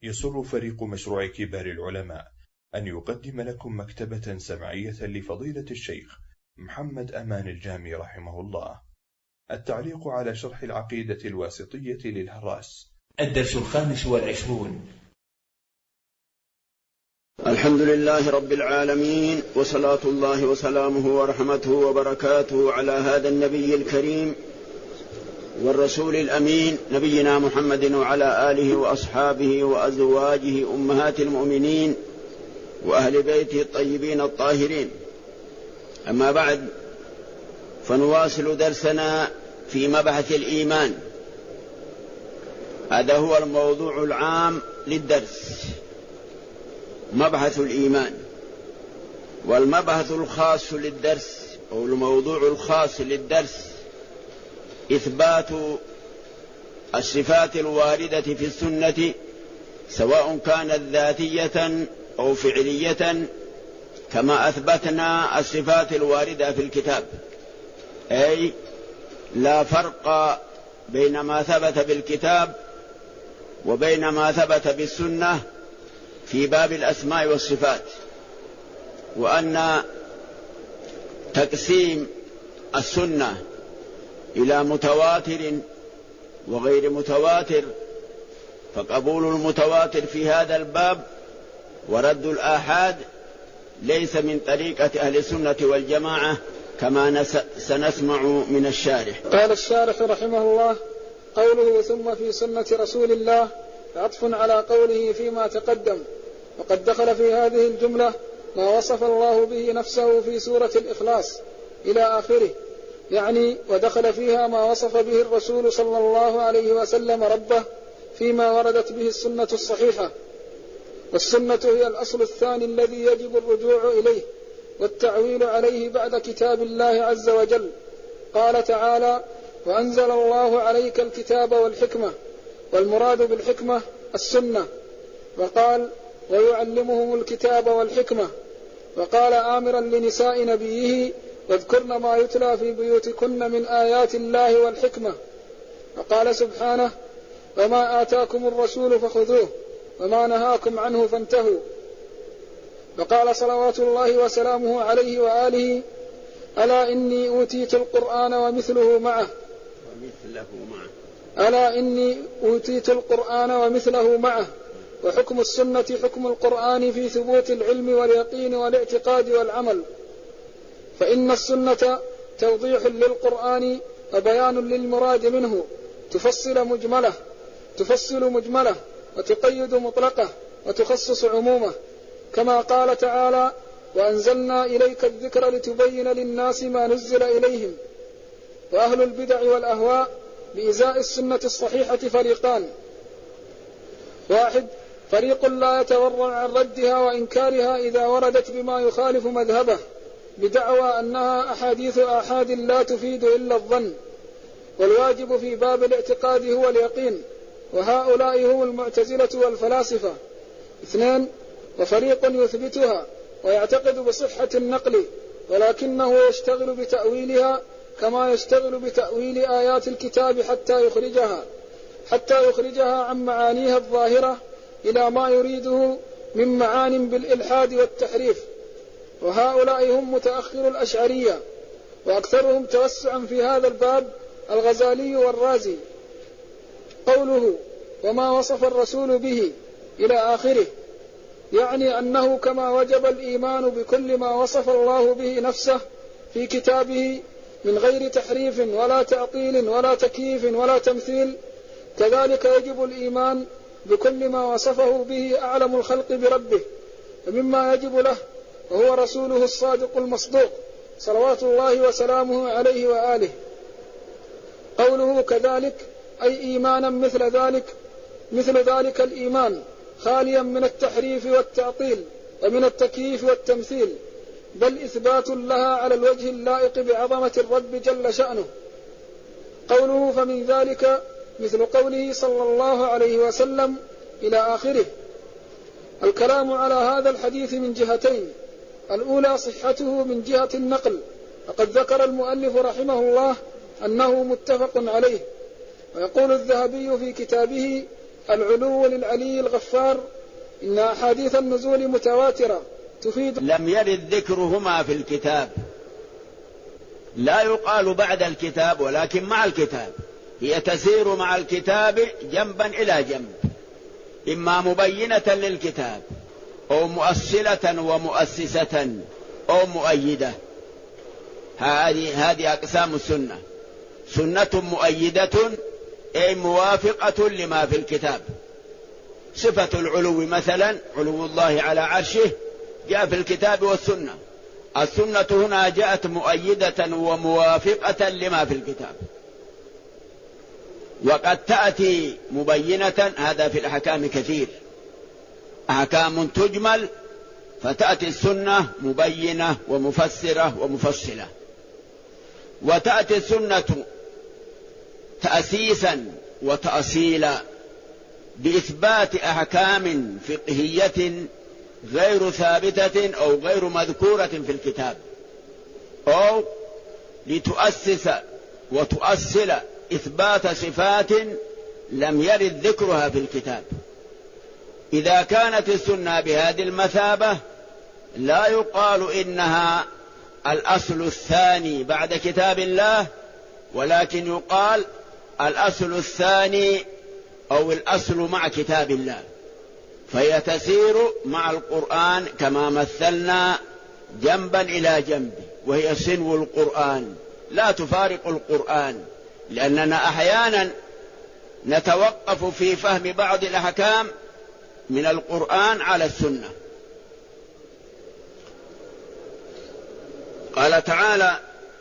يسر فريق مشروع كبار العلماء أن يقدم لكم مكتبة سمعية لفضيلة الشيخ محمد أمان الجامي رحمه الله. التعليق على شرح العقيدة الواسطية للهراس. الدرس 25. الحمد لله رب العالمين، وصلاة الله وسلامه ورحمته وبركاته على هذا النبي الكريم والرسول الأمين نبينا محمد وعلى آله وأصحابه وأزواجه أمهات المؤمنين وأهل بيته الطيبين الطاهرين. أما بعد، فنواصل درسنا في مبحث الإيمان. هذا هو الموضوع العام للدرس، مبحث الإيمان. والمبحث الخاص للدرس أو الموضوع الخاص للدرس إثبات الصفات الواردة في السنة، سواء كانت ذاتية أو فعلية، كما أثبتنا الصفات الواردة في الكتاب. أي لا فرق بين ما ثبت بالكتاب وبين ما ثبت بالسنة في باب الأسماء والصفات. وأن تقسيم السنة إلى متواتر وغير متواتر، فقبول المتواتر في هذا الباب ورد الآحاد ليس من طريقة أهل السنة والجماعة، كما سنسمع من الشارح. قال الشارح رحمه الله: قوله ثم في سنة رسول الله عطف على قوله فيما تقدم، وقد دخل في هذه الجملة ما وصف الله به نفسه في سورة الإخلاص إلى آخره، يعني ودخل فيها ما وصف به الرسول صلى الله عليه وسلم ربه فيما وردت به السنة الصحيحة. والسنة هي الأصل الثاني الذي يجب الرجوع إليه والتعويل عليه بعد كتاب الله عز وجل. قال تعالى: وأنزل الله عليك الكتاب والحكمة، والمراد بالحكمة السنة. وقال: ويعلمهم الكتاب والحكمة. وقال آمرا لنساء نبيه: واذكرن ما يتلى في بيوتكن من آيات الله والحكمة. وقال سبحانه: وما آتاكم الرسول فخذوه وما نهاكم عنه فانتهوا. وقال صلوات الله وسلامه عليه وآله: ألا إني أوتيت القرآن ومثله معه. ألا إني أوتيت القرآن ومثله معه. وحكم السنة حكم القرآن في ثبوت العلم واليقين والاعتقاد والعمل، فإن السنة توضيح للقرآن وبيان للمراد منه، تفصل مجملة وتقيد مطلقة وتخصص عمومة، كما قال تعالى: وأنزلنا إليك الذكر لتبين للناس ما نزل إليهم. وأهل البدع والأهواء بإزاء السنة الصحيحة فريقان: واحد، فريق لا يتورع عن ردها وإنكارها إذا وردت بما يخالف مذهبه، بدعوى أنها أحاديث آحاد لا تفيد إلا الظن، والواجب في باب الاعتقاد هو اليقين، وهؤلاء هم المعتزلة والفلاسفة. اثنين، وفريق يثبتها ويعتقد بصحة النقل، ولكنه يشتغل بتأويلها كما يشتغل بتأويل آيات الكتاب حتى يخرجها عن معانيها الظاهرة إلى ما يريده من معان بالإلحاد والتحريف. وهؤلاء هم متأخر الأشعرية، وأكثرهم توسعا في هذا الباب الغزالي والرازي. قوله وما وصف الرسول به إلى آخره، يعني أنه كما وجب الإيمان بكل ما وصف الله به نفسه في كتابه من غير تحريف ولا تعطيل ولا تكييف ولا تمثيل، كذلك يجب الإيمان بكل ما وصفه به أعلم الخلق بربه ومما يجب له، وهو رسوله الصادق المصدوق صلوات الله وسلامه عليه وآله. قوله كذلك أي إيمانا مثل ذلك الإيمان، خاليا من التحريف والتعطيل ومن التكييف والتمثيل، بل إثبات لها على الوجه اللائق بعظمة الرب جل شأنه. قوله فمن ذلك مثل قوله صلى الله عليه وسلم إلى آخره. الكلام على هذا الحديث من جهتين: الأولى صحته من جهة النقل، فقد ذكر المؤلف رحمه الله أنه متفق عليه. ويقول الذهبي في كتابه: العلو للعلي الغفار، إن أحاديث النزول متواترة تفيد. لم يرد ذكرهما في الكتاب، لا يقال بعد الكتاب ولكن مع الكتاب، هي تسير مع الكتاب جنبا إلى جنب، إما مبينة للكتاب أو مؤصلة ومؤسسة أو مؤيدة. هذه أقسام السنة: سنة مؤيدة أي موافقة لما في الكتاب. صفة العلو مثلا، علو الله على عرشه، جاء في الكتاب والسنة. السنة هنا جاءت مؤيدة وموافقة لما في الكتاب، وقد تأتي مبينة. هذا في الأحكام كثير، أحكام تجمل فتأتي السنة مبينة ومفسرة ومفصلة، وتأتي السنة تأسيسا وتأصيلا بإثبات أحكام فقهية غير ثابتة أو غير مذكورة في الكتاب، أو لتؤسس وتؤصل إثبات صفات لم يرد ذكرها في الكتاب. إذا كانت السنة بهذه المثابة لا يقال إنها الأصل الثاني بعد كتاب الله، ولكن يقال الأصل الثاني أو الأصل مع كتاب الله، فهي تسير مع القرآن كما مثلنا جنبا إلى جنب، وهي سنو القرآن لا تفارق القرآن، لأننا أحيانا نتوقف في فهم بعض الأحكام من القرآن على السنة. قال تعالى: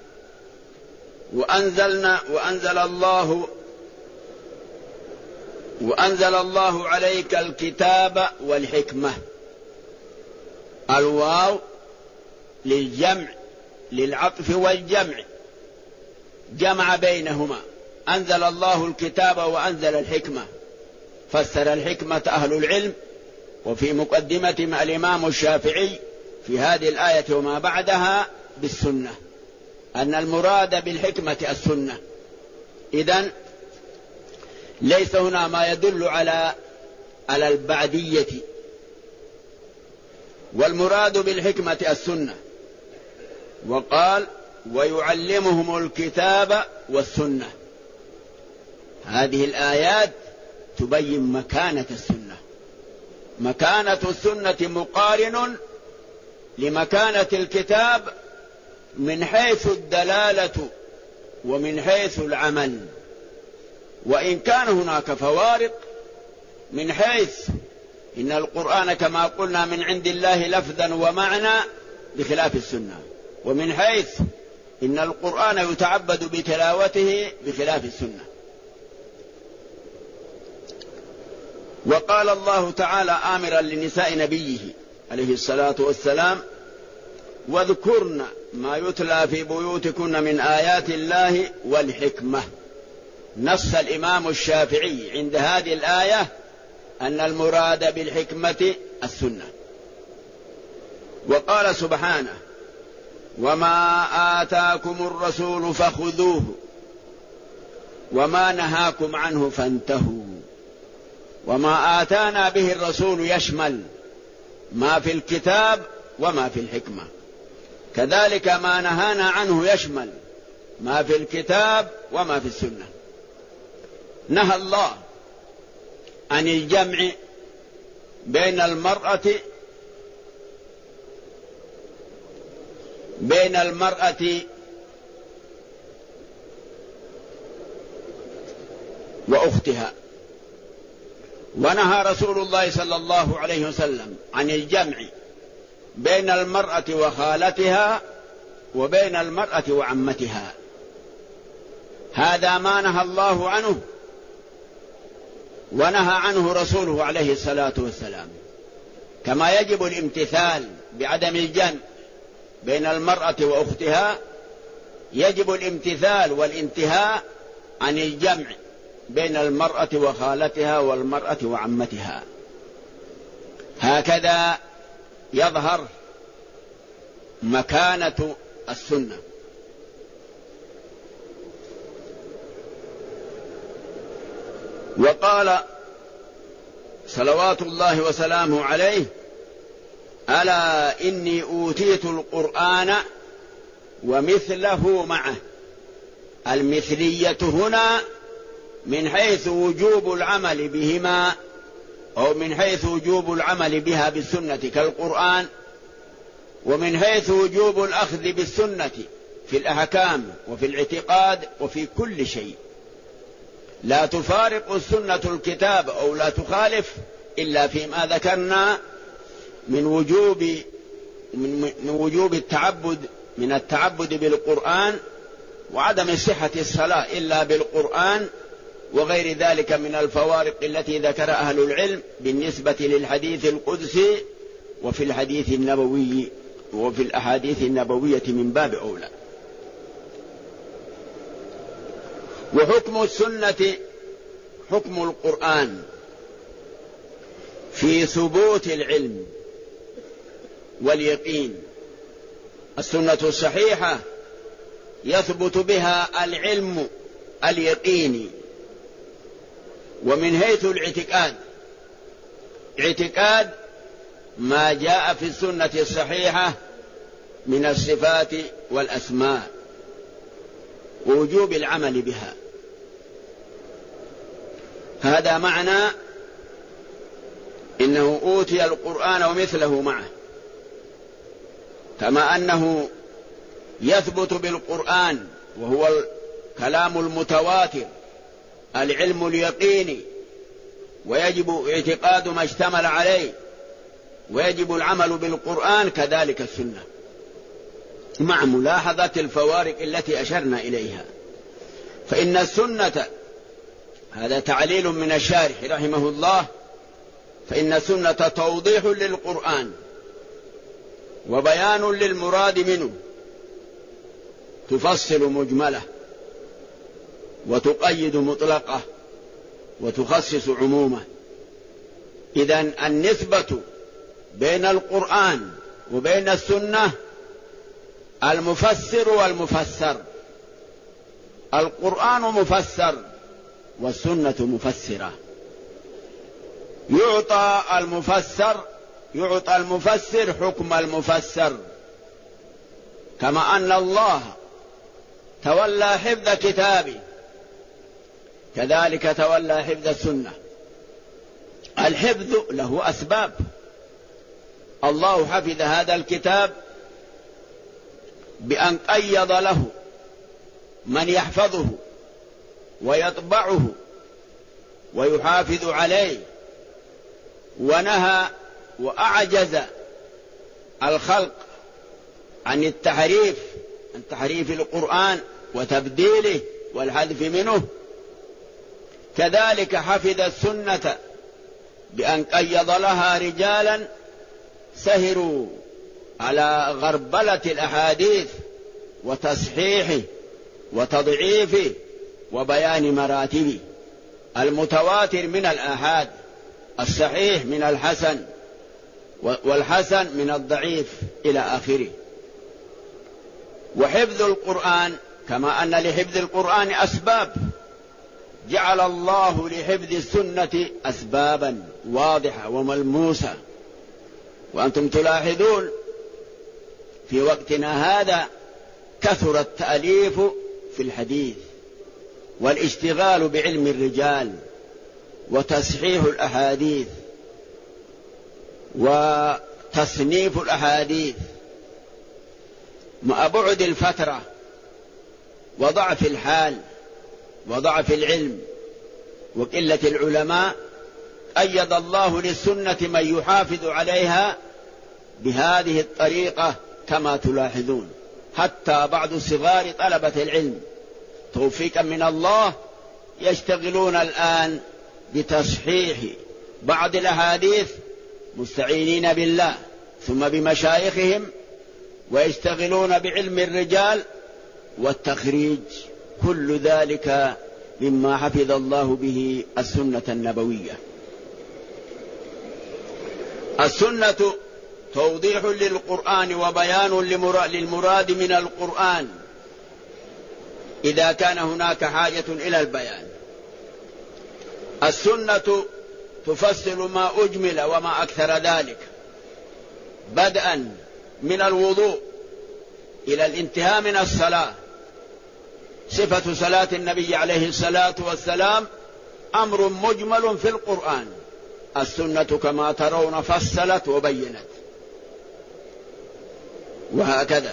وأنزل الله عليك الكتاب والحكمة. الواو للجمع، للعطف والجمع، جمع بينهما. أنزل الله الكتاب وأنزل الحكمة. فسر الحكمة أهل العلم، وفي مقدمة الإمام الشافعي في هذه الآية وما بعدها بالسنة، أن المراد بالحكمة السنة. إذن ليس هنا ما يدل على البعدية، والمراد بالحكمة السنة. وقال: ويعلمهم الكتاب والسنة. هذه الآيات تبين مكانة السنة. مكانة السنة مقارن لمكانة الكتاب من حيث الدلالة ومن حيث العمل، وإن كان هناك فوارق من حيث إن القرآن كما قلنا من عند الله لفظا ومعنى بخلاف السنة، ومن حيث إن القرآن يتعبد بتلاوته بخلاف السنة. وقال الله تعالى آمرا لنساء نبيه عليه الصلاة والسلام: واذكرن ما يتلى في بيوتكن من آيات الله والحكمة. نص الإمام الشافعي عند هذه الآية أن المراد بالحكمة السنة. وقال سبحانه: وما آتاكم الرسول فخذوه وما نهاكم عنه فانتهوا. وما آتانا به الرسول يشمل ما في الكتاب وما في الحكمة، كذلك ما نهانا عنه يشمل ما في الكتاب وما في السنة. نهى الله عن الجمع بين المرأة وأختها، ونهى رسول الله صلى الله عليه وسلم عن الجمع بين المرأة وخالتها وبين المرأة وعمتها. هذا ما نهى الله عنه ونهى عنه رسوله عليه الصلاة والسلام. كما يجب الامتثال بعدم الجمع بين المرأة وأختها، يجب الامتثال والانتهاء عن الجمع بين المرأة وخالتها والمرأة وعمتها. هكذا يظهر مكانة السنة. وقال صلوات الله وسلامه عليه: ألا إني أوتيت القرآن ومثله معه. المثلية هنا من حيث وجوب العمل بهما، أو من حيث وجوب العمل بها بالسنة كالقرآن، ومن حيث وجوب الأخذ بالسنة في الأحكام وفي الاعتقاد وفي كل شيء. لا تفارق السنة الكتاب أو لا تخالف إلا فيما ذكرنا من وجوب التعبد، من التعبد بالقرآن، وعدم صحة الصلاة إلا بالقرآن، وغير ذلك من الفوارق التي ذكر أهل العلم بالنسبة للحديث القدسي وفي الحديث النبوي وفي الأحاديث النبوية من باب أولى. وحكم السنة حكم القرآن في ثبوت العلم واليقين. السنة الصحيحة يثبت بها العلم اليقيني. ومن حيث الاعتقاد ما جاء في السنة الصحيحة من الصفات والأسماء ووجوب العمل بها. هذا معنى إنه أوتي القرآن ومثله معه، كما أنه يثبت بالقرآن وهو الكلام المتواتر العلم اليقيني، ويجب اعتقاد ما اشتمل عليه، ويجب العمل بالقرآن، كذلك السنة، مع ملاحظة الفوارق التي أشرنا إليها. فإن السنة، هذا تعليل من الشارح رحمه الله، فإن السنة توضيح للقرآن وبيان للمراد منه، تفصل مجمله وتقيد مطلقه وتخصص عمومه. إذن النسبة بين القرآن وبين السنة المفسر والمفسر. القرآن مفسر والسنة مفسرة. يعطى المفسر حكم المفسر، كما أن الله تولى حفظ كتابه كذلك تولى حفظ السنة. الحفظ له أسباب. الله حفظ هذا الكتاب بأن قيض له من يحفظه ويطبعه ويحافظ عليه، ونهى وأعجز الخلق عن التحريف، عن تحريف القرآن وتبديله والحذف منه. كذلك حفظ السنة بأن قيض لها رجالا سهروا على غربلة الأحاديث وتصحيحه وتضعيفه وبيان مراتبه، المتواتر من الآحاد، الصحيح من الحسن، والحسن من الضعيف إلى آخره. وحفظ القرآن كما أن لحفظ القرآن أسباب، جعل الله لحفظ السنة أسبابا واضحة وملموسة. وأنتم تلاحظون في وقتنا هذا كثر التأليف في الحديث والاشتغال بعلم الرجال وتصحيح الأحاديث وتصنيف الأحاديث، مع بعد الفترة وضعف الحال وضعف العلم وقلة العلماء. أيد الله للسنة من يحافظ عليها بهذه الطريقة كما تلاحظون. حتى بعض صغار طلبة العلم توفيقا من الله يشتغلون الآن بتصحيح بعض الأحاديث مستعينين بالله ثم بمشايخهم، ويشتغلون بعلم الرجال والتخريج. كل ذلك مما حفظ الله به السنة النبوية. السنة توضيح للقرآن وبيان للمراد من القرآن إذا كان هناك حاجة إلى البيان. السنة تفصل ما أجمل وما أكثر ذلك، بدءا من الوضوء إلى الانتهاء من الصلاة. صفة صلاة النبي عليه الصلاة والسلام أمر مجمل في القرآن، السنة كما ترون فصلت وبينت، وهكذا.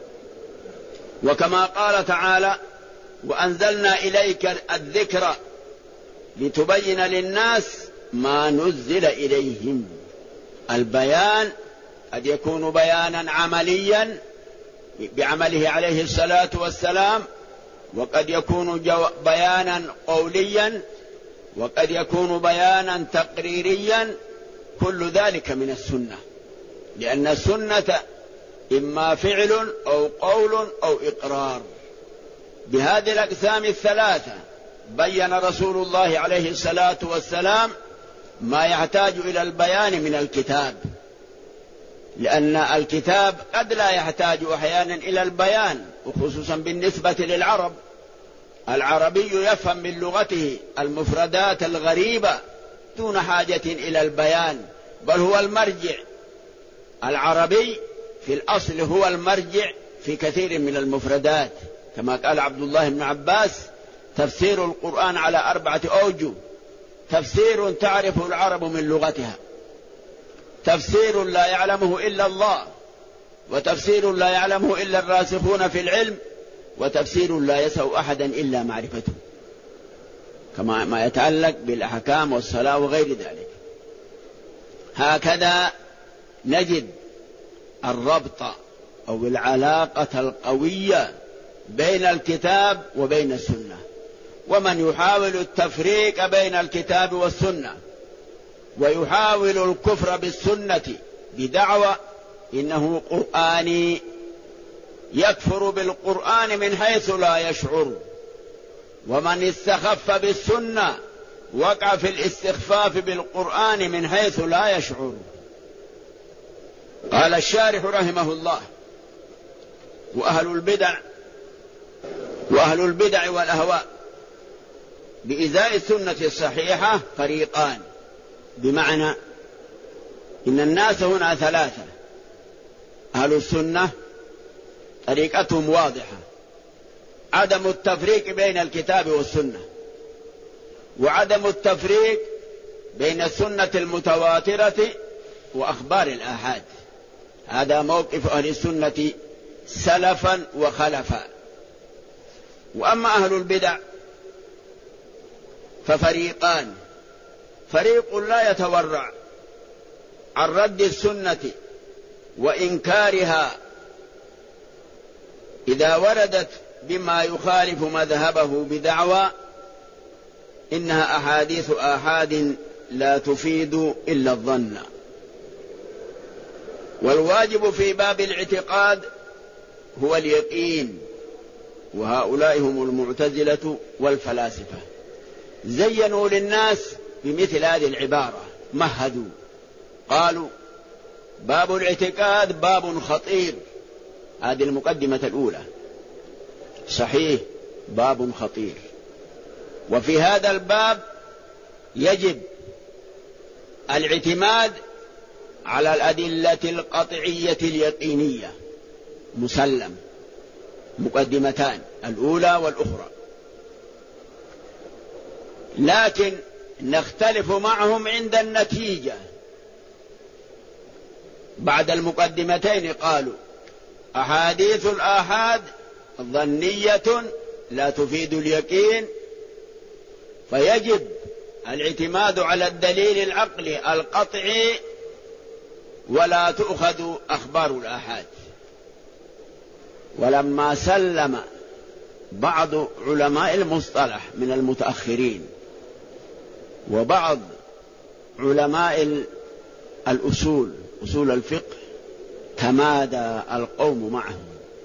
وكما قال تعالى: وأنزلنا إليك الذكر لتبين للناس ما نزل إليهم. البيان قد يكون بيانا عمليا بعمله عليه الصلاة والسلام، وقد يكون بيانا قوليا، وقد يكون بيانا تقريريا، كل ذلك من السنة، لأن السنة إما فعل أو قول أو إقرار. بهذه الأقسام الثلاثة بين رسول الله عليه الصلاة والسلام ما يحتاج إلى البيان من الكتاب، لأن الكتاب قد لا يحتاج أحيانا إلى البيان، وخصوصا بالنسبة للعرب. العربي يفهم من لغته المفردات الغريبة دون حاجة إلى البيان، بل هو المرجع. العربي في الأصل هو المرجع في كثير من المفردات، كما قال عبد الله بن عباس: تفسير القرآن على 4 أوجه: تفسير تعرفه العرب من لغتها، تفسير لا يعلمه إلا الله، وتفسير لا يعلمه إلا الراسخون في العلم، وتفسير لا يسع أحدا إلا معرفته، كما ما يتعلق بالأحكام والصلاة وغير ذلك. هكذا نجد الربط أو العلاقة القوية بين الكتاب وبين السنة. ومن يحاول التفريق بين الكتاب والسنة ويحاول الكفر بالسنة بدعوى إنه قرآني، يكفر بالقرآن من حيث لا يشعر. ومن استخف بالسنة وقع في الاستخفاف بالقرآن من حيث لا يشعر. قال الشارح رحمه الله: وأهل البدع والأهواء بإزاء السنة الصحيحة فريقان، بمعنى إن الناس هنا 3: أهل السنة طريقتهم واضحة، عدم التفريق بين الكتاب والسنة، وعدم التفريق بين السنة المتواترة وأخبار الآحاد. هذا موقف أهل السنة سلفا وخلفا. وأما أهل البدع ففريقان: فريق لا يتورع عن رد السنة وإنكارها إذا وردت بما يخالف مذهبه بدعوى إنها أحاديث آحاد لا تفيد إلا الظن. والواجب في باب الاعتقاد هو اليقين، وهؤلاء هم المعتزلة والفلاسفة. زينوا للناس بمثل هذه العبارة، مهدوا، قالوا: باب الاعتقاد باب خطير. هذه المقدمة الأولى، صحيح باب خطير، وفي هذا الباب يجب الاعتماد على الأدلة القطعية اليقينية، مسلم. مقدمتان، الأولى والأخرى، لكن نختلف معهم عند النتيجة. بعد المقدمتين قالوا: أحاديث الآحاد ظنية لا تفيد اليقين، فيجب الاعتماد على الدليل العقلي القطعي ولا تؤخذ أخبار الآحاد. ولما سلم بعض علماء المصطلح من المتأخرين وبعض علماء الأصول، أصول الفقه، تمادى القوم معهم،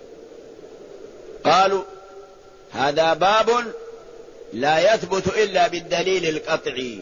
قالوا: هذا باب لا يثبت إلا بالدليل القطعي.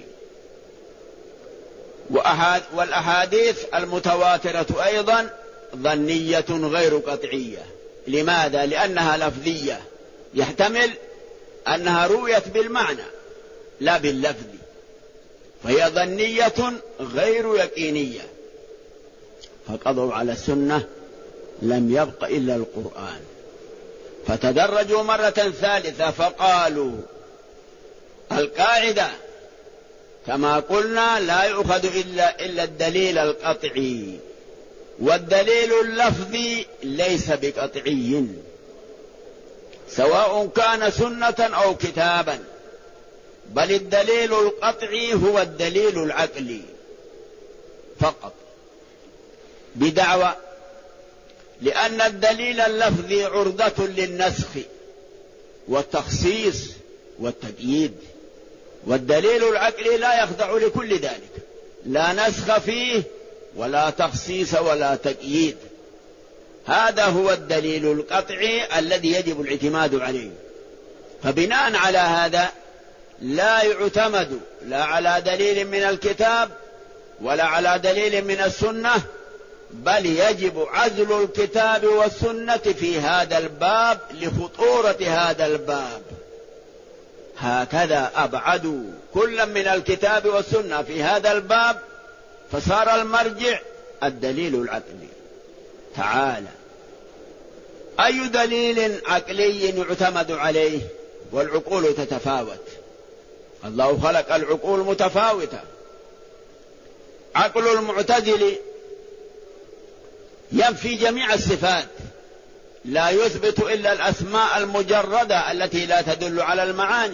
والأحاديث المتواترة أيضا ظنية غير قطعية. لماذا؟ لأنها لفظية، يحتمل أنها رويت بالمعنى لا باللفظ، فهي ظنية غير يقينية. فقضوا على السنة لم يبق إلا القرآن، فتدرجوا مرة ثالثة فقالوا القاعدة كما قلنا لا يؤخذ إلا الدليل القطعي، والدليل اللفظي ليس بقطعي سواء كان سنة أو كتابا، بل الدليل القطعي هو الدليل العقلي فقط، بدعوى لأن الدليل اللفظي عرضة للنسخ والتخصيص والتقييد، والدليل العقلي لا يخضع لكل ذلك، لا نسخ فيه ولا تخصيص ولا تقييد. هذا هو الدليل القطعي الذي يجب الاعتماد عليه. فبناء على هذا لا يعتمد لا على دليل من الكتاب ولا على دليل من السنة، بل يجب عزل الكتاب والسنة في هذا الباب لخطورة هذا الباب. هكذا أبعدوا كل من الكتاب والسنة في هذا الباب، فصار المرجع الدليل العقلي. تعالى أي دليل عقلي يعتمد عليه؟ والعقول تتفاوت، الله خلق العقول متفاوتة. عقل المعتزل ينفي جميع الصفات، لا يثبت إلا الأسماء المجردة التي لا تدل على المعاني.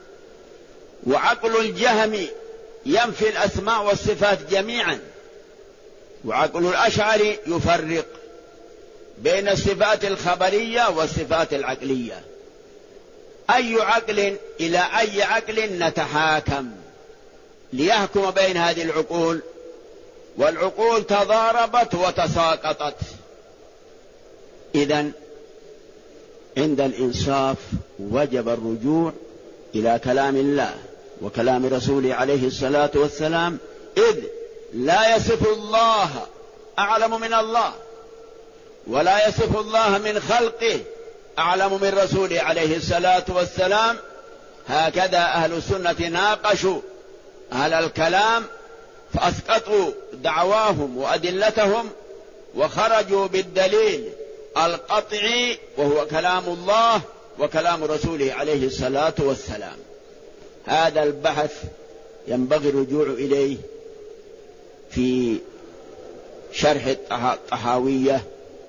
وعقل الجهمي ينفي الأسماء والصفات جميعا. وعقل الأشعري يفرق بين الصفات الخبرية والصفات العقلية. أي عقل إلى أي عقل نتحاكم ليحكم بين هذه العقول؟ والعقول تضاربت وتساقطت. إذن عند الإنصاف وجب الرجوع إلى كلام الله وكلام رسوله عليه الصلاة والسلام، إذ لا يصف الله أعلم من الله، ولا يصف الله من خلقه أعلم من رسوله عليه الصلاة والسلام. هكذا أهل السنة ناقشوا أهل الكلام فأسقطوا دعواهم وأدلتهم وخرجوا بالدليل القطعي وهو كلام الله وكلام رسوله عليه الصلاة والسلام. هذا البحث ينبغي الرجوع إليه في شرح الطحاوية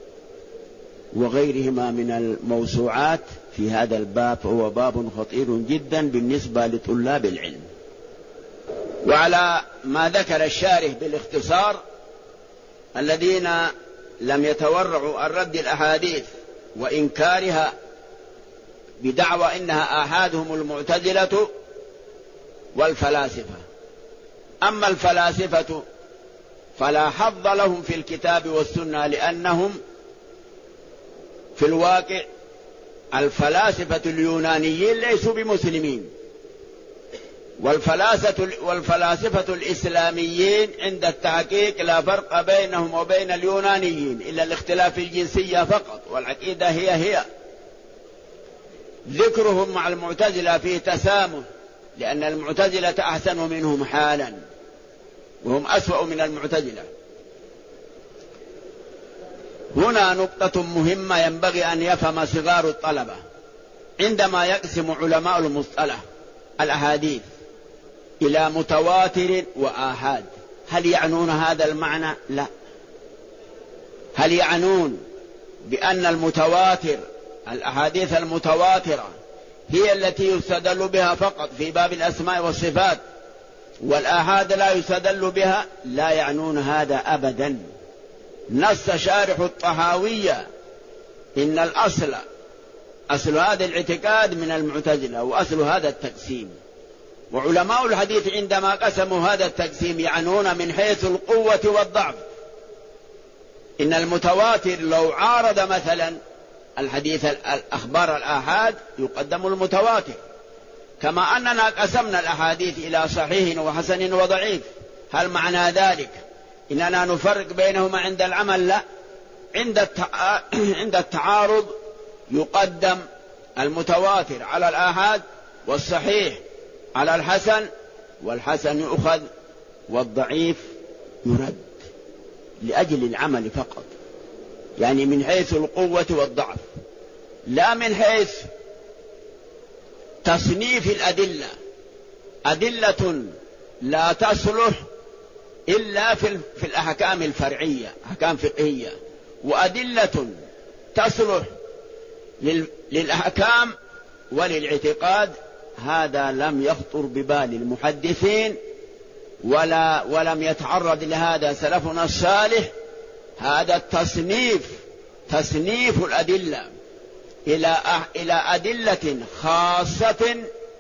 وغيرهما من الموسوعات في هذا الباب، فهو باب خطير جدا بالنسبة لطلاب العلم. وعلى ما ذكر الشارح بالاختصار، الذين لم يتورعوا عن رد الأحاديث وإنكارها بدعوى إنها آحادهم المعتزلة والفلاسفة. أما الفلاسفة فلا حظ لهم في الكتاب والسنة، لأنهم في الواقع الفلاسفة اليونانيين ليسوا بمسلمين، والفلاسفة الإسلاميين عند التحقيق لا فرق بينهم وبين اليونانيين إلا الاختلاف الجنسية فقط، والعقيدة هي. ذكرهم مع المعتزلة فيه تسامح، لأن المعتزلة أحسن منهم حالا وهم أسوأ من المعتزلة. هنا نقطة مهمة ينبغي أن يفهم صغار الطلبة عندما يقسم علماء المصطلح الأحاديث إلى متواتر وآحاد. هل يعنون هذا المعنى؟ لا. هل يعنون بأن المتواتر الأحاديث المتواترة هي التي يستدل بها فقط في باب الأسماء والصفات، والآحاد لا يستدل بها؟ لا يعنون هذا أبدا. نص شارح الطحاوية إن أصل هذا الاعتقاد من المعتزلة وأصل هذا التقسيم. وعلماء الحديث عندما قسموا هذا التقسيم يعنون من حيث القوة والضعف. إن المتواتر لو عارض مثلا الحديث الأخبار الآحاد يقدم المتواتر، كما أننا قسمنا الأحاديث إلى صحيح وحسن وضعيف. هل معنى ذلك إننا نفرق بينهما عند العمل؟ لا. عند التعارض يقدم المتواتر على الآحاد والصحيح على الحسن والحسن يؤخذ والضعيف يرد لأجل العمل فقط، يعني من حيث القوة والضعف، لا من حيث تصنيف الأدلة. أدلة لا تصلح إلا في الأحكام الفرعية، أحكام فقهية، وأدلة تصلح للأحكام وللاعتقاد. هذا لم يخطر ببال المحدثين ولم يتعرض لهذا سلفنا الصالح. هذا التصنيف، تصنيف الأدلة إلى أدلة خاصة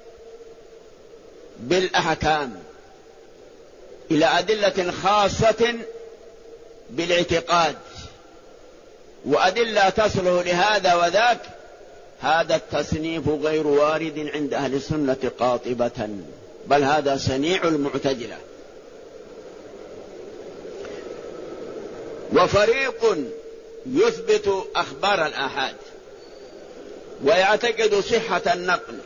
بالأحكام، إلى أدلة خاصة بالاعتقاد، وأدلة تصله لهذا وذاك. هذا التصنيف غير وارد عند أهل السنة قاطبة، بل هذا صنيع المعتزلة. وفريق يثبت أخبار الآحاد ويعتقد صحة النقل،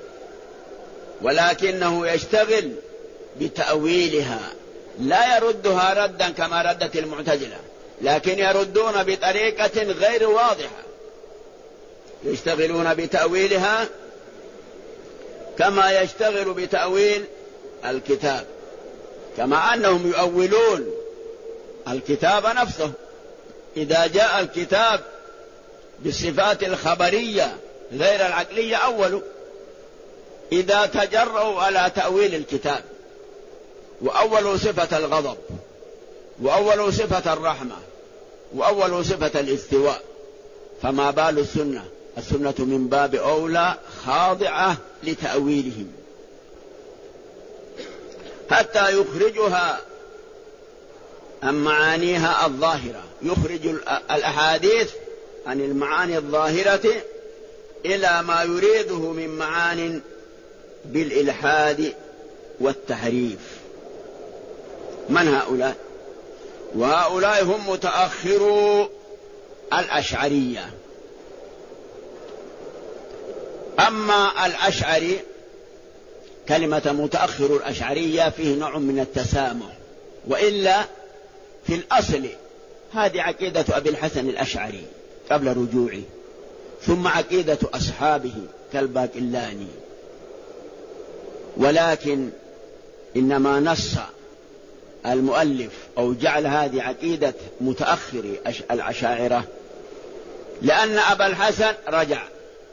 ولكنه يشتغل بتأويلها، لا يردها ردا كما ردت المعتزلة، لكن يردون بطريقة غير واضحة، يشتغلون بتأويلها كما يشتغل بتأويل الكتاب، كما أنهم يؤولون الكتاب نفسه. إذا جاء الكتاب بالصفات الخبرية غير العقلية أولوا، إذا تجرؤوا على تأويل الكتاب وأولوا صفة الغضب وأولوا صفة الرحمة وأولوا صفة الاستواء، فما بال السنة؟ السنة من باب أولى خاضعة لتأويلهم حتى يخرجها عن معانيها الظاهرة، يخرج الأحاديث عن المعاني الظاهرة إلى ما يريده من معان بالإلحاد والتحريف. من هؤلاء؟ وهؤلاء هم متأخرو الأشعرية. أما الأشعري، كلمة متأخر الأشعرية فيه نوع من التسامح، وإلا في الأصل هذه عقيدة أبي الحسن الأشعري قبل رجوعه، ثم عقيدة أصحابه كالباقلاني، ولكن إنما نص المؤلف أو جعل هذه عقيدة متأخر الأشاعرة لأن أبا الحسن رجع،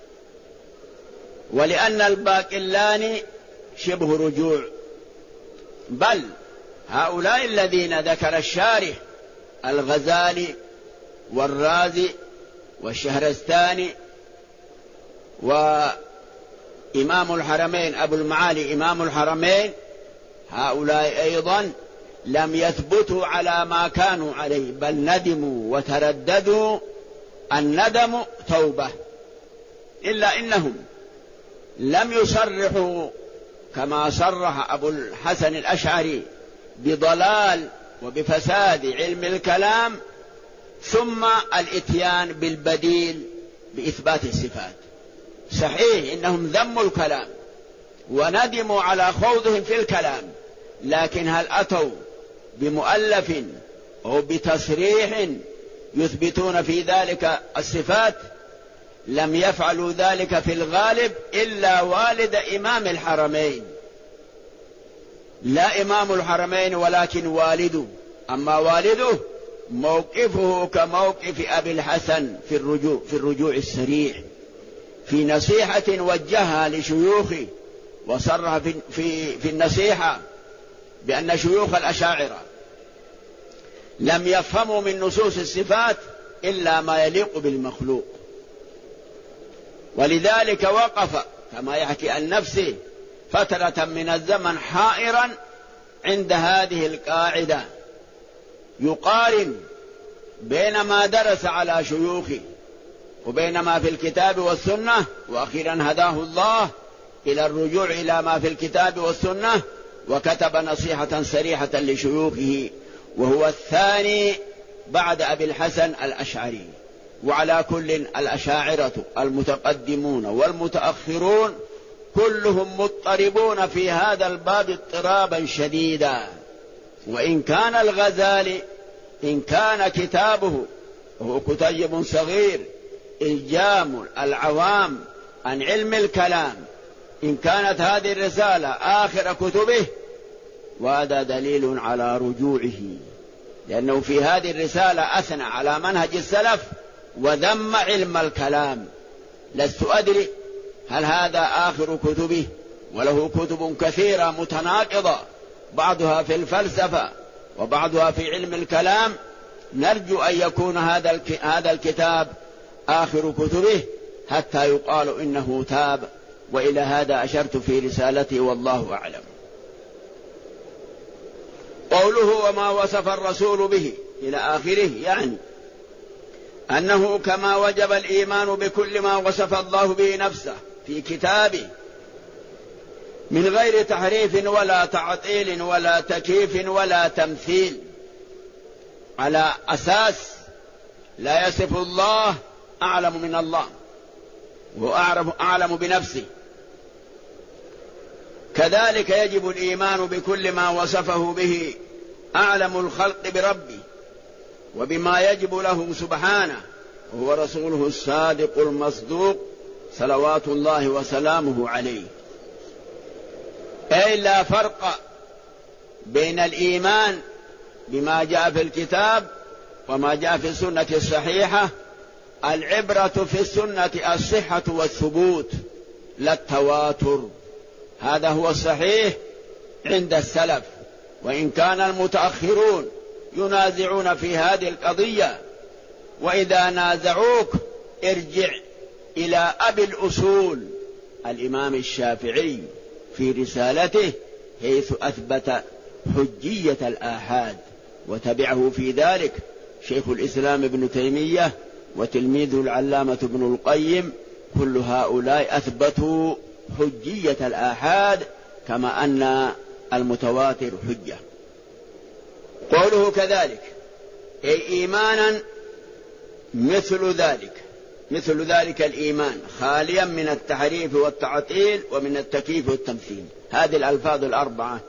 ولأن الباقلاني شبه رجوع. بل هؤلاء الذين ذكر الشارح الغزالي والرازي والشهرستاني وإمام الحرمين أبو المعالي إمام الحرمين، هؤلاء أيضا لم يثبتوا على ما كانوا عليه، بل ندموا وترددوا. الندم توبة، إلا إنهم لم يصرحوا كما صرح أبو الحسن الأشعري بضلال وبفساد علم الكلام، ثم الإتيان بالبديل بإثبات الصفات. صحيح إنهم ذموا الكلام وندموا على خوضهم في الكلام، لكن هل أتوا بمؤلف أو بتصريح يثبتون في ذلك الصفات؟ لم يفعلوا ذلك في الغالب إلا والد إمام الحرمين، لا إمام الحرمين ولكن والده. أما والده موقفه كموقف أبي الحسن في الرجوع السريع، في نصيحة وجهها لشيوخه، وصرح في النصيحة بأن شيوخ الأشاعرة لم يفهموا من نصوص الصفات إلا ما يليق بالمخلوق، ولذلك وقف كما يحكي عن نفسه فترة من الزمن حائرا عند هذه القاعدة، يقارن بين ما درس على شيوخه وبين ما في الكتاب والسنة، وأخيرا هداه الله إلى الرجوع إلى ما في الكتاب والسنة، وكتب نصيحة صريحة لشيوخه، وهو الثاني بعد أبي الحسن الأشعري. وعلى كل الأشاعرة المتقدمون والمتأخرون كلهم مضطربون في هذا الباب اضطرابا شديدا. وإن كان الغزالي إن كان كتابه وهو كتيب صغير إلجام العوام عن علم الكلام، إن كانت هذه الرسالة آخر كتبه، وهذا دليل على رجوعه، لأنه في هذه الرسالة أثنى على منهج السلف وذم علم الكلام. لست أدري هل هذا آخر كتبه، وله كتب كثيرة متناقضة، بعضها في الفلسفة وبعضها في علم الكلام. نرجو أن يكون هذا الكتاب آخر كتبه حتى يقال إنه تاب، وإلى هذا أشرت في رسالتي والله أعلم. قوله وما وصف الرسول به إلى آخره، يعني أنه كما وجب الإيمان بكل ما وصف الله به نفسه في كتابه من غير تحريف ولا تعطيل ولا تكييف ولا تمثيل، على أساس لا يصف الله أعلم من الله وهو أعلم بنفسه. كذلك يجب الإيمان بكل ما وصفه به أعلم الخلق بربه وبما يجب له سبحانه، وهو رسوله الصادق المصدوق صلوات الله وسلامه عليه. أي لا فرق بين الإيمان بما جاء في الكتاب وما جاء في السنة الصحيحة. العبرة في السنة الصحة والثبوت لا التواتر، هذا هو الصحيح عند السلف، وإن كان المتأخرون ينازعون في هذه القضية، وإذا نازعوك ارجع إلى أبي الأصول الإمام الشافعي في رسالته، حيث أثبت حجية الآحاد، وتبعه في ذلك شيخ الإسلام ابن تيمية وتلميذه العلامة ابن القيم. كل هؤلاء أثبتوا حجية الآحاد كما أن المتواتر حجة. قوله كذلك أي إيمانا مثل ذلك الإيمان خاليا من التحريف والتعطيل ومن التكييف والتمثيل. هذه الألفاظ الأربعة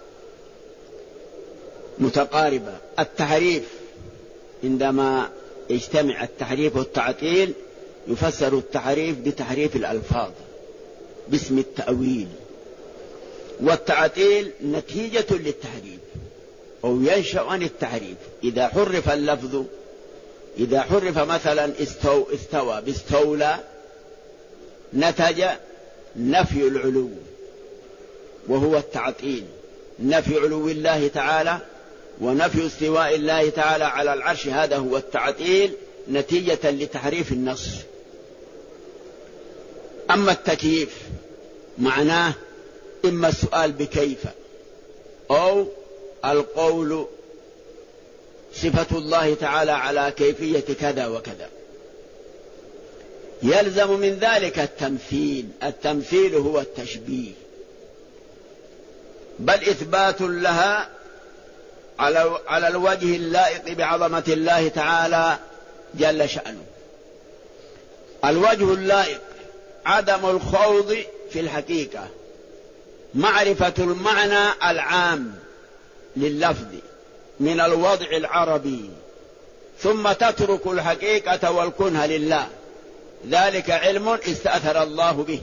متقاربة. التحريف عندما يجتمع التحريف والتعطيل يفسر التحريف بتحريف الألفاظ باسم التأويل، والتعطيل نتيجة للتحريف أو ينشأ عن التحريف. إذا حرف اللفظ، إذا حرف مثلا استوى باستولى، نتج نفي العلو وهو التعطيل، نفي علو الله تعالى ونفي استواء الله تعالى على العرش، هذا هو التعطيل نتيجة لتحريف النص. أما التكييف معناه إما السؤال بكيف أو القول صفة الله تعالى على كيفية كذا وكذا. يلزم من ذلك التمثيل، التمثيل هو التشبيه، بل إثبات لها على الوجه اللائق بعظمة الله تعالى جل شأنه. الوجه اللائق عدم الخوض في الحقيقة، معرفة المعنى العام لللفظ من الوضع العربي، ثم تترك الحقيقة والكنه لله، ذلك علم استأثر الله به.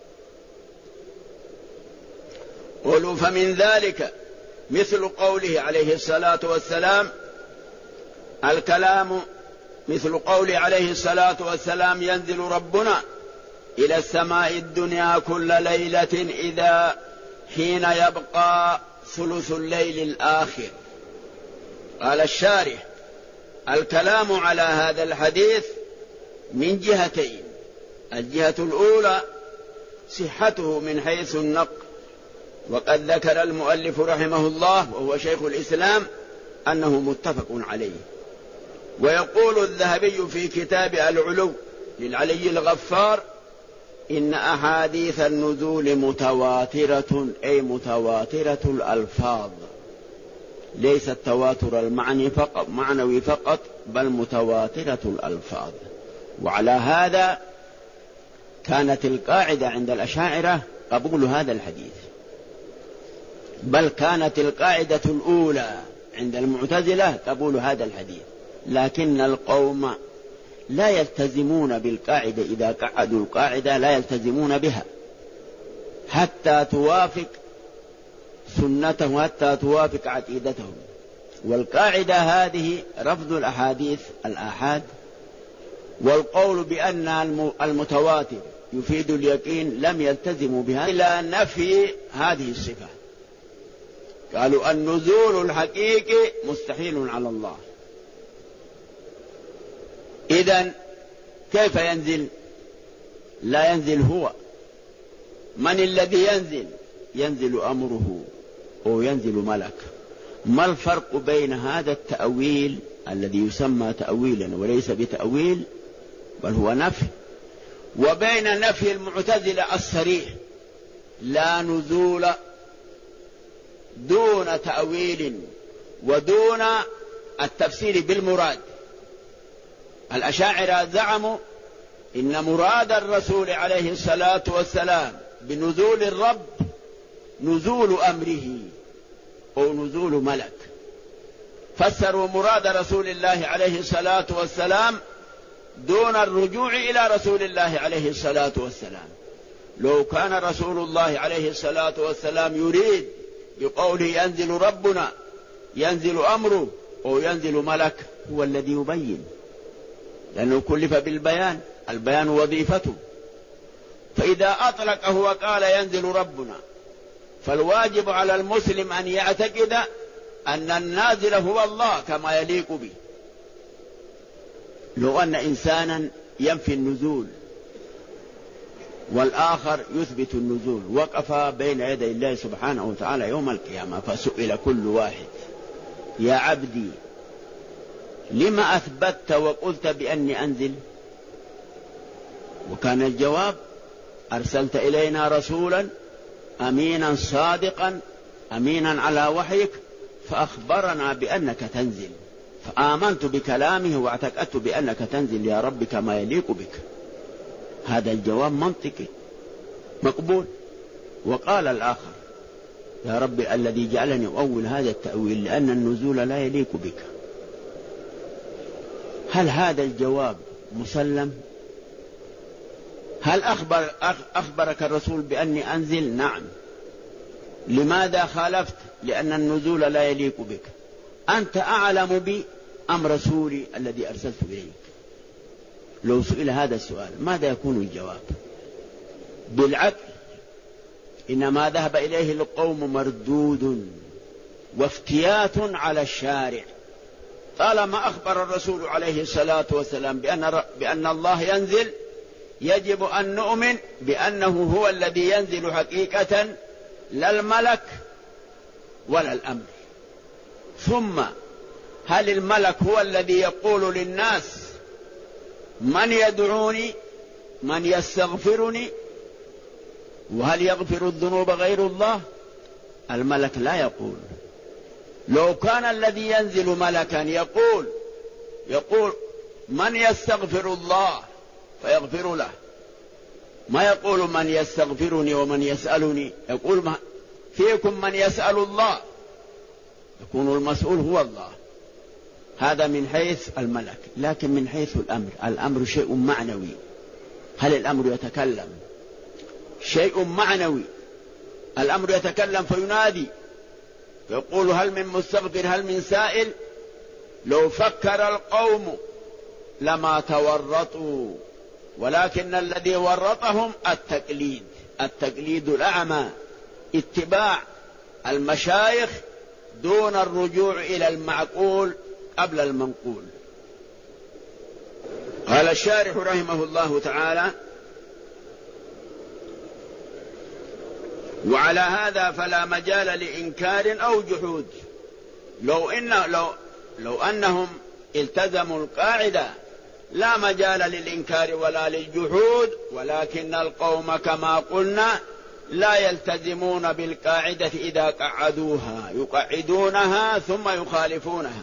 قولوا فمن ذلك مثل قوله عليه الصلاة والسلام الكلام، مثل قوله عليه الصلاة والسلام ينزل ربنا إلى السماء الدنيا كل ليلة إذا حين يبقى ثلث الليل الآخر. قال الشارح الكلام على هذا الحديث من جهتين: الجهة الأولى صحته من حيث النقل، وقد ذكر المؤلف رحمه الله وهو شيخ الإسلام أنه متفق عليه. ويقول الذهبي في كتاب العلو للعلي الغفار إن أحاديث النزول متواترة، أي متواترة الألفاظ، ليس التواتر معنوي فقط، بل متواترة الألفاظ. وعلى هذا كانت القاعدة عند الأشاعرة قبول هذا الحديث، بل كانت القاعدة الأولى عند المعتزلة قبول هذا الحديث، لكن القوم لا يلتزمون بالقاعدة، إذا قعدوا القاعدة لا يلتزمون بها حتى توافق سنته، حتى توافق عقيدتهم. والقاعدة هذه رفض الأحاديث الآحاد، والقول بأن المتواتر يفيد اليقين لم يلتزموا بها إلى نفي هذه الصفة. قالوا النزول الحقيقي مستحيل على الله. إذن كيف ينزل؟ لا ينزل هو. من الذي ينزل؟ ينزل أمره أو ينزل ملك. ما الفرق بين هذا التأويل الذي يسمى تأويلا وليس بتأويل بل هو نفي، وبين نفي المعتزلة الصريح لا نزول دون تأويل ودون التفسير بالمراد؟ الأشاعرة زعموا إن مراد الرسول عليه الصلاة والسلام بنزول الرب نزول أمره أو نزول ملك، فسروا مراد رسول الله عليه الصلاة والسلام دون الرجوع إلى رسول الله عليه الصلاة والسلام. لو كان رسول الله عليه الصلاة والسلام يريد بقوله ينزل ربنا ينزل أمره أو ينزل ملك، هو الذي يبين، لأنه كلف بالبيان، البيان وظيفته. فإذا أطلقه وقال ينزل ربنا، فالواجب على المسلم أن يعتقد أن النازل هو الله كما يليق به. لو أن إنسانا ينفي النزول والآخر يثبت النزول، وقف بين يدي الله سبحانه وتعالى يوم القيامة، فسئل كل واحد يا عبدي لما أثبتت وقلت بأني أنزل؟ وكان الجواب أرسلت إلينا رسولا أمينا صادقا أمينا على وحيك فأخبرنا بأنك تنزل، فآمنت بكلامه واعتقدت بأنك تنزل يا رب كما يليق بك. هذا الجواب منطقي مقبول. وقال الآخر يا رب الذي جعلني أؤول هذا التأويل لأن النزول لا يليق بك. هل هذا الجواب مسلم؟ هل أخبرك الرسول بأني أنزل؟ نعم. لماذا خالفت؟ لأن النزول لا يليق بك. أنت أعلم بي أم رسولي الذي أرسلت إليك؟ لو سئل هذا السؤال ماذا يكون الجواب؟ بالعقل إنما ذهب إليه القوم مردود وافتيات على الشارع. طالما أخبر الرسول عليه الصلاة والسلام بأن الله ينزل، يجب أن نؤمن بأنه هو الذي ينزل حقيقة، لا الملك ولا الأمر. ثم هل الملك هو الذي يقول للناس من يدعوني من يستغفرني؟ وهل يغفر الذنوب غير الله؟ الملك لا يقول. لو كان الذي ينزل ملكا يقول من يستغفر الله فيغفر له، ما يقول من يستغفرني ومن يسألني، يقول فيكم من يسأل الله، يكون المسؤول هو الله. هذا من حيث الملك. لكن من حيث الأمر شيء معنوي. هل الأمر يتكلم؟ شيء معنوي. الأمر يتكلم فينادي يقول هل من مستغفر هل من سائل؟ لو فكر القوم لما تورطوا، ولكن الذي ورطهم التقليد الأعمى، اتباع المشايخ دون الرجوع إلى المعقول قبل المنقول. قال الشارح رحمه الله تعالى وعلى هذا فلا مجال لإنكار أو جحود. لو أنهم التزموا القاعدة لا مجال للإنكار ولا للجحود، ولكن القوم كما قلنا لا يلتزمون بالقاعدة إذا قعدوها، يقعدونها ثم يخالفونها.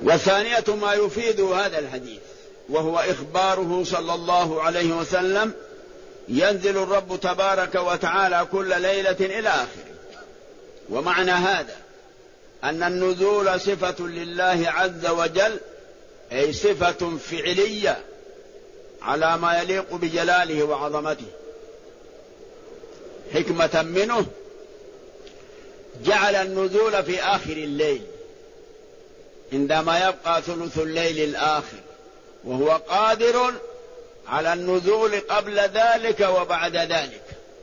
وثانية ما يفيد هذا الحديث وهو إخباره صلى الله عليه وسلم ينزل الرب تبارك وتعالى كل ليلة إلى آخره. ومعنى هذا أن النزول صفة لله عز وجل، أي صفة فعلية على ما يليق بجلاله وعظمته. حكمة منه جعل النزول في آخر الليل عندما يبقى ثلث الليل الآخر، وهو قادر على النزول قبل ذلك وبعد ذلك،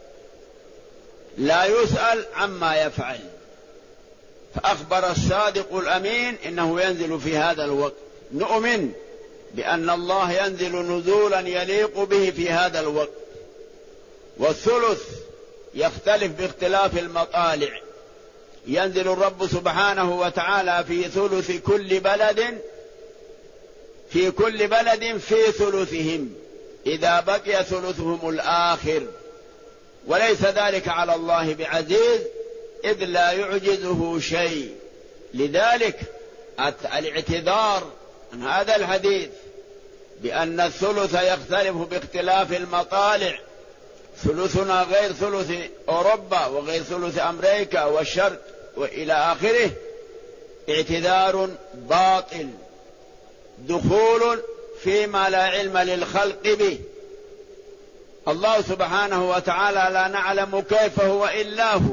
لا يسأل عما يفعل. فأخبر الصادق الأمين إنه ينزل في هذا الوقت. نؤمن بأن الله ينزل نزولا يليق به في هذا الوقت. والثلث يختلف باختلاف المطالع، ينزل الرب سبحانه وتعالى في ثلث كل بلد، في كل بلد في ثلثهم إذا بقي ثلثهم الآخر، وليس ذلك على الله بعزيز إذ لا يعجزه شيء. لذلك الاعتذار عن هذا الحديث بأن الثلث يختلف باختلاف المطالع، ثلثنا غير ثلث أوروبا وغير ثلث أمريكا والشرق وإلى آخره، اعتذار باطل، دخول فيما لا علم للخلق به. الله سبحانه وتعالى لا نعلم كيف هو إلا هو،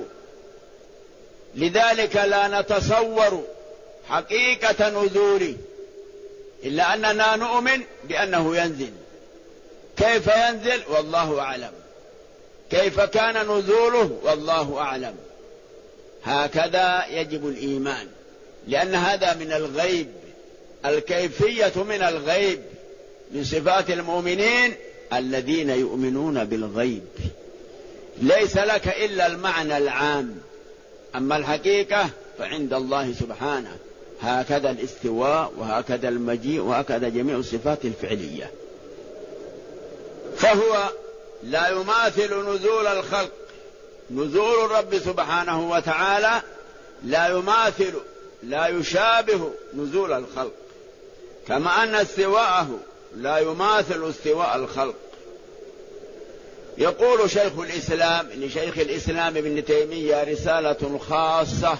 لذلك لا نتصور حقيقة نزوله، إلا أننا نؤمن بأنه ينزل. كيف ينزل والله أعلم، كيف كان نزوله والله أعلم. هكذا يجب الإيمان، لأن هذا من الغيب، الكيفية من الغيب، من صفات المؤمنين الذين يؤمنون بالغيب. ليس لك إلا المعنى العام، أما الحقيقة فعند الله سبحانه. هكذا الاستواء وهكذا المجيء وهكذا جميع الصفات الفعلية. فهو لا يماثل نزول الخلق، نزول الرب سبحانه وتعالى لا يماثل، لا يشابه نزول الخلق، كما أن استواءه لا يماثل استواء الخلق. يقول شيخ الإسلام لشيخ الإسلام ابن تيمية رسالة خاصة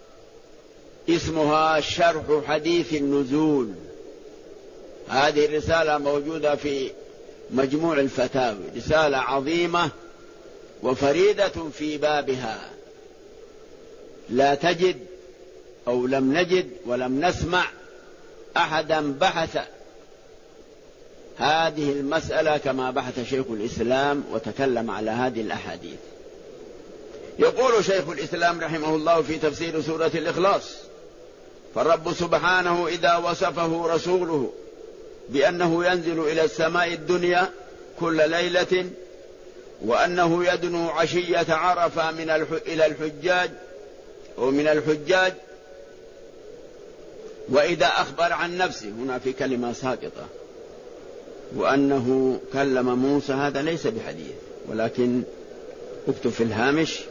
اسمها شرح حديث النزول. هذه الرسالة موجودة في مجموع الفتاوي، رسالة عظيمة وفريدة في بابها، لا تجد أو لم نجد ولم نسمع أحدا بحث هذه المسألة كما بحث شيخ الإسلام وتكلم على هذه الأحاديث. يقول شيخ الإسلام رحمه الله في تفسير سورة الإخلاص: فالرب سبحانه إذا وصفه رسوله بأنه ينزل إلى السماء الدنيا كل ليلة، وأنه يدنو عشية عرفة إلى الحجاج ومن الحجاج، وإذا أخبر عن نفسه، هنا في كلمة ساقطة، وأنه كلم موسى، هذا ليس بحديث، ولكن اكتب في الهامش: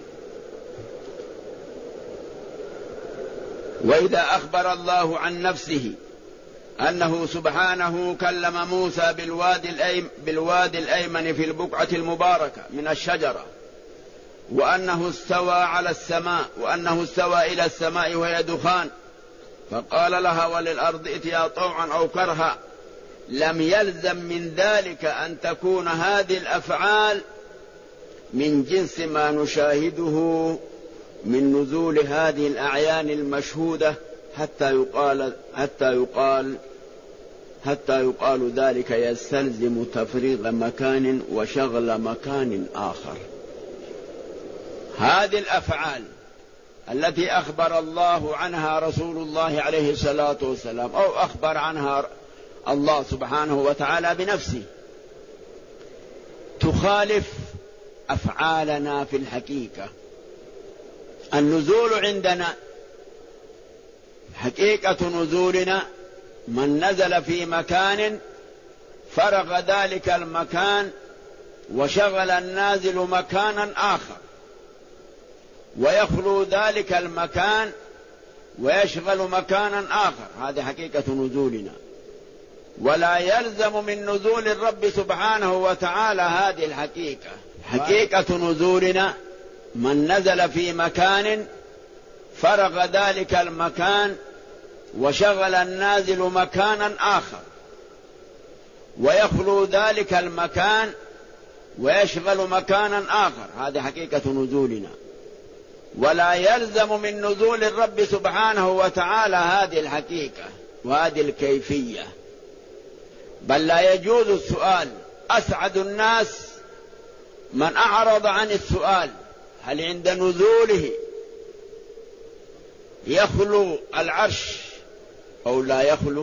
وإذا أخبر الله عن نفسه أنه سبحانه كلم موسى بالوادي الأيمن في البقعة المباركة من الشجرة، وأنه استوى على السماء، وأنه استوى إلى السماء وهي دخان، فقال لها وللأرض ائتيا طوعا أو كرها، لم يلزم من ذلك أن تكون هذه الأفعال من جنس ما نشاهده من نزول هذه الأعيان المشهودة، حتى يقال ذلك يستلزم تفريغ مكان وشغل مكان آخر. هذه الأفعال التي أخبر الله عنها رسول الله عليه الصلاة والسلام، أو أخبر عنها الله سبحانه وتعالى بنفسه، تخالف أفعالنا في الحقيقة. النزول عندنا حقيقة نزولنا من نزل في مكان فرغ ذلك المكان وشغل النازل مكانا آخر، ويخلو ذلك المكان ويشغل مكانا آخر، هذه حقيقة نزولنا. ولا يلزم من نزول الرب سبحانه وتعالى هذه الحقيقة. حقيقة نزولنا من نزل في مكان فرغ ذلك المكان وشغل النازل مكانا آخر، ويخلو ذلك المكان ويشغل مكانا آخر، هذه حقيقة نزولنا. ولا يلزم من نزول الرب سبحانه وتعالى هذه الحقيقة وهذه الكيفية، بل لا يجوز السؤال. أسعد الناس من أعرض عن السؤال هل عند نزوله يخلو العرش أو لا يخلو.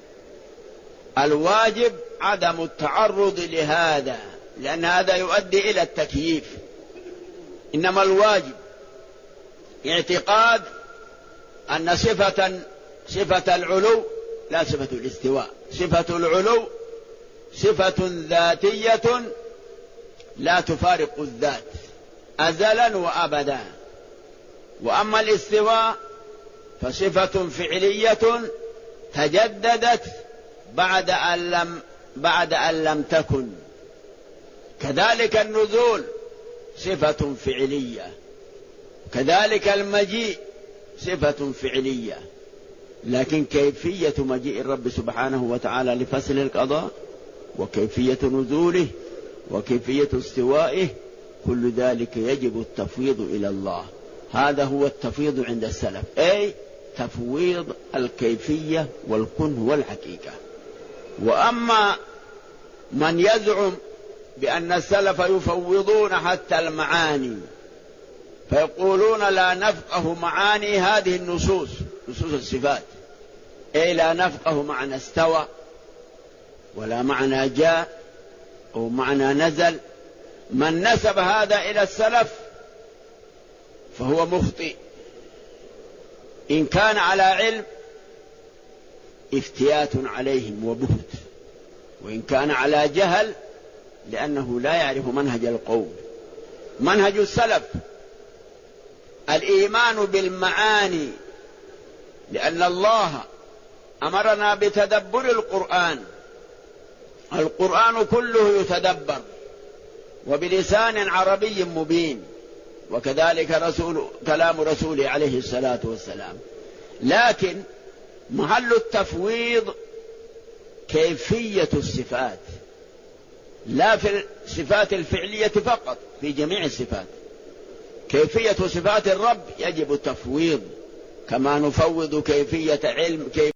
الواجب عدم التعرض لهذا، لأن هذا يؤدي إلى التكييف. إنما الواجب اعتقاد أن صفة العلو لا صفة الاستواء. صفة العلو صفة ذاتية لا تفارق الذات أزلا وأبدا. وأما الاستواء فصفة فعلية تجددت بعد أن لم تكن. كذلك النزول صفة فعلية، كذلك المجيء صفة فعلية، لكن كيفية مجيء الرب سبحانه وتعالى لفصل القضاء وكيفية نزوله وكيفية استوائه كل ذلك يجب التفويض إلى الله. هذا هو التفويض عند السلف، أي تفويض الكيفية والكنه والحقيقة. وأما من يزعم بأن السلف يفوضون حتى المعاني، فيقولون لا نفقه معاني هذه النصوص، نصوص الصفات، أي لا نفقه معنى استوى ولا معنى جاء أو معنى نزل. من نسب هذا إلى السلف فهو مخطئ، إن كان على علم افتيات عليهم وبهت، وإن كان على جهل لأنه لا يعرف منهج القوم. منهج السلف الإيمان بالمعاني، لأن الله أمرنا بتدبر القرآن. القرآن كله يتدبر وبلسان عربي مبين، وكذلك كلام رسوله عليه الصلاة والسلام. لكن محل التفويض كيفية الصفات، لا في الصفات الفعلية فقط، في جميع الصفات. كيفية صفات الرب يجب التفويض، كما نفوض كيفية علم